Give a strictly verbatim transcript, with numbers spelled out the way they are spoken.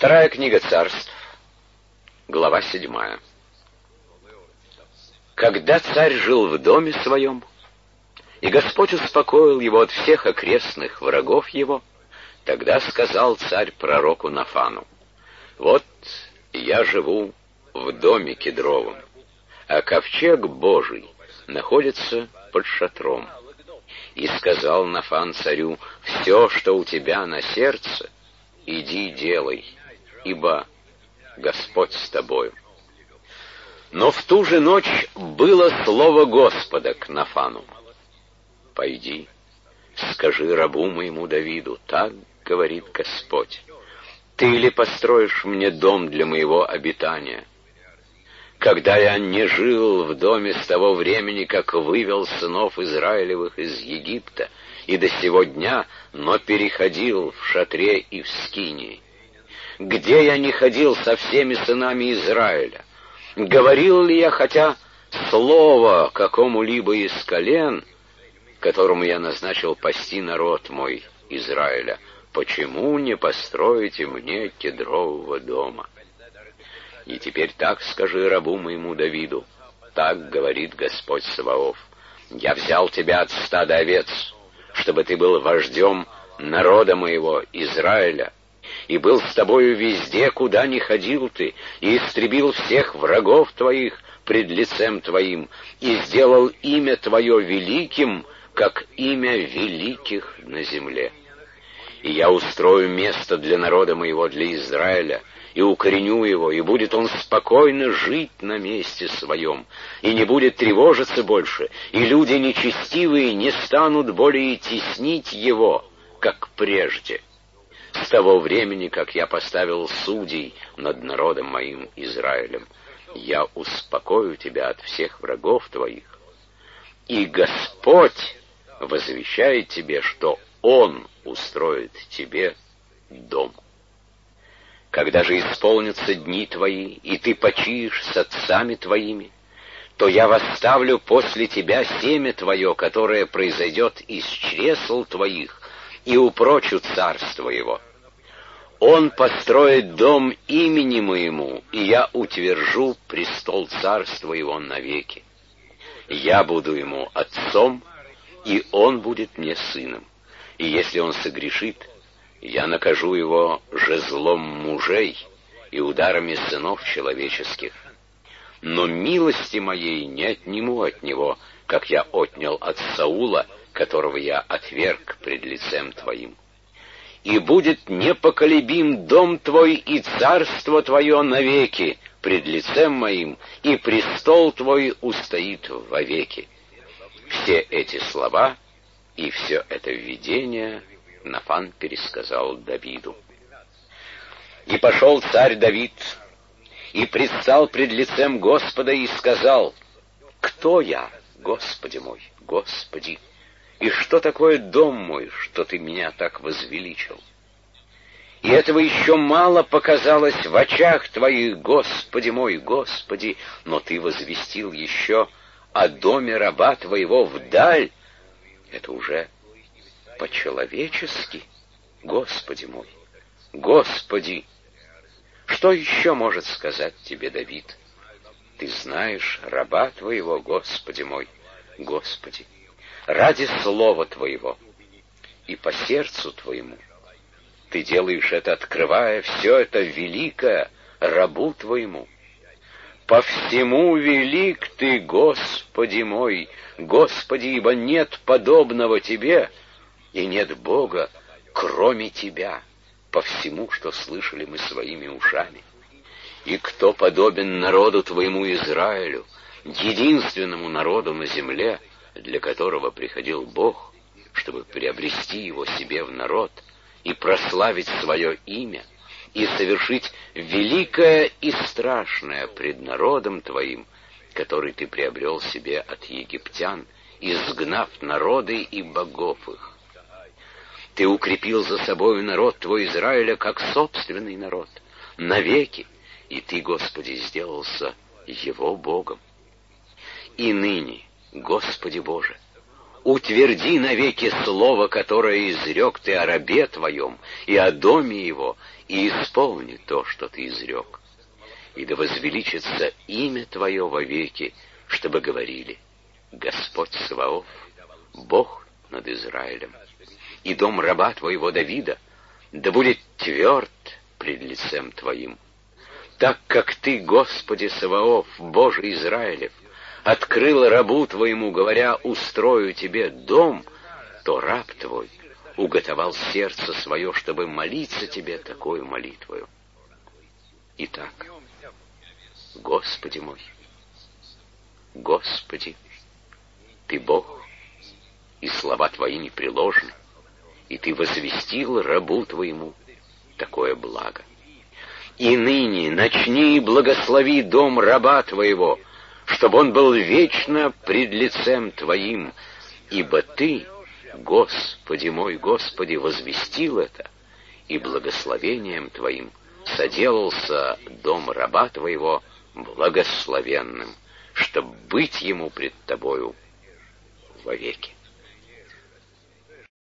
Вторая книга Царств, глава седьмая. Когда царь жил в доме своем, и Господь успокоил его от всех окрестных врагов его, тогда сказал царь пророку Нафану: «Вот я живу в доме кедровом, а ковчег Божий находится под шатром». И сказал Нафан царю: «Все, что у тебя на сердце, иди делай, ибо Господь с тобою». Но в ту же ночь было слово Господа к Нафану: «Пойди, скажи рабу моему Давиду, так говорит Господь: ты ли построишь мне дом для моего обитания? Когда я не жил в доме с того времени, как вывел сынов Израилевых из Египта, и до сего дня, но переходил в шатре и в скинии? Где я не ходил со всеми сынами Израиля? Говорил ли я хотя слово какому-либо из колен, которому я назначил пасти народ мой Израиля? Почему не построите мне кедрового дома? И теперь так скажи рабу моему Давиду: так говорит Господь Саваоф: я взял тебя от стада овец, чтобы ты был вождем народа моего Израиля, и был с тобою везде, куда ни ходил ты, и истребил всех врагов твоих пред лицем твоим, и сделал имя твое великим, как имя великих на земле. И я устрою место для народа моего, для Израиля, и укореню его, и будет он спокойно жить на месте своем, и не будет тревожиться больше, и люди нечестивые не станут более теснить его, как прежде, с того времени, как я поставил судей над народом моим Израилем. Я успокою тебя от всех врагов твоих, и Господь возвещает тебе, что Он устроит тебе дом. Когда же исполнятся дни твои, и ты почиешь с отцами твоими, то я восставлю после тебя семя твое, которое произойдет из чресл твоих, и упрочу царство его. Он построит дом имени моему, и я утвержу престол царства его навеки. Я буду ему отцом, и он будет мне сыном. И если он согрешит, я накажу его жезлом мужей и ударами сынов человеческих. Но милости моей не отниму от него, как я отнял от Саула, которого я отверг пред лицем твоим. И будет непоколебим дом твой и царство твое навеки пред лицем моим, и престол твой устоит вовеки». Все эти слова и все это видение Нафан пересказал Давиду. И пошел царь Давид, и предстал пред лицем Господа, и сказал: «Кто я, Господи мой, Господи? И что такое дом мой, что ты меня так возвеличил? И этого еще мало показалось в очах твоих, Господи мой, Господи, но ты возвестил еще о доме раба твоего вдаль. Это уже по-человечески, Господи мой, Господи. Что еще может сказать тебе Давид? Ты знаешь раба твоего, Господи мой, Господи, ради слова твоего и по сердцу твоему. Ты делаешь это, открывая все это великое рабу твоему. По всему велик ты, Господи мой, Господи, ибо нет подобного тебе, и нет Бога, кроме тебя, по всему, что слышали мы своими ушами. И кто подобен народу твоему Израилю, единственному народу на земле, для которого приходил Бог, чтобы приобрести его себе в народ и прославить свое имя, и совершить великое и страшное пред народом твоим, который ты приобрел себе от египтян, изгнав народы и богов их. Ты укрепил за собою народ твой Израиля, как собственный народ, навеки, и ты, Господи, сделался его Богом. И ныне, Господи Боже, утверди навеки слово, которое изрек ты о рабе твоем и о доме его, и исполни то, что ты изрек. И да возвеличится имя твое вовеки, чтобы говорили: Господь Саваоф, Бог над Израилем, и дом раба твоего Давида да будет тверд пред лицем твоим. Так как ты, Господи Саваоф, Боже Израилев, открыл рабу твоему, говоря: устрою тебе дом, то раб твой уготовал сердце свое, чтобы молиться тебе такою молитвою. Итак, Господи мой, Господи, Ты Бог, и слова Твои непреложны, и Ты возвестил рабу Твоему такое благо. И ныне начни и благослови дом раба Твоего, чтобы он был вечно пред лицем Твоим, ибо Ты, Господи мой, Господи, возвестил это, и благословением Твоим соделался дом раба Твоего благословенным, чтоб быть ему пред Тобою вовеки.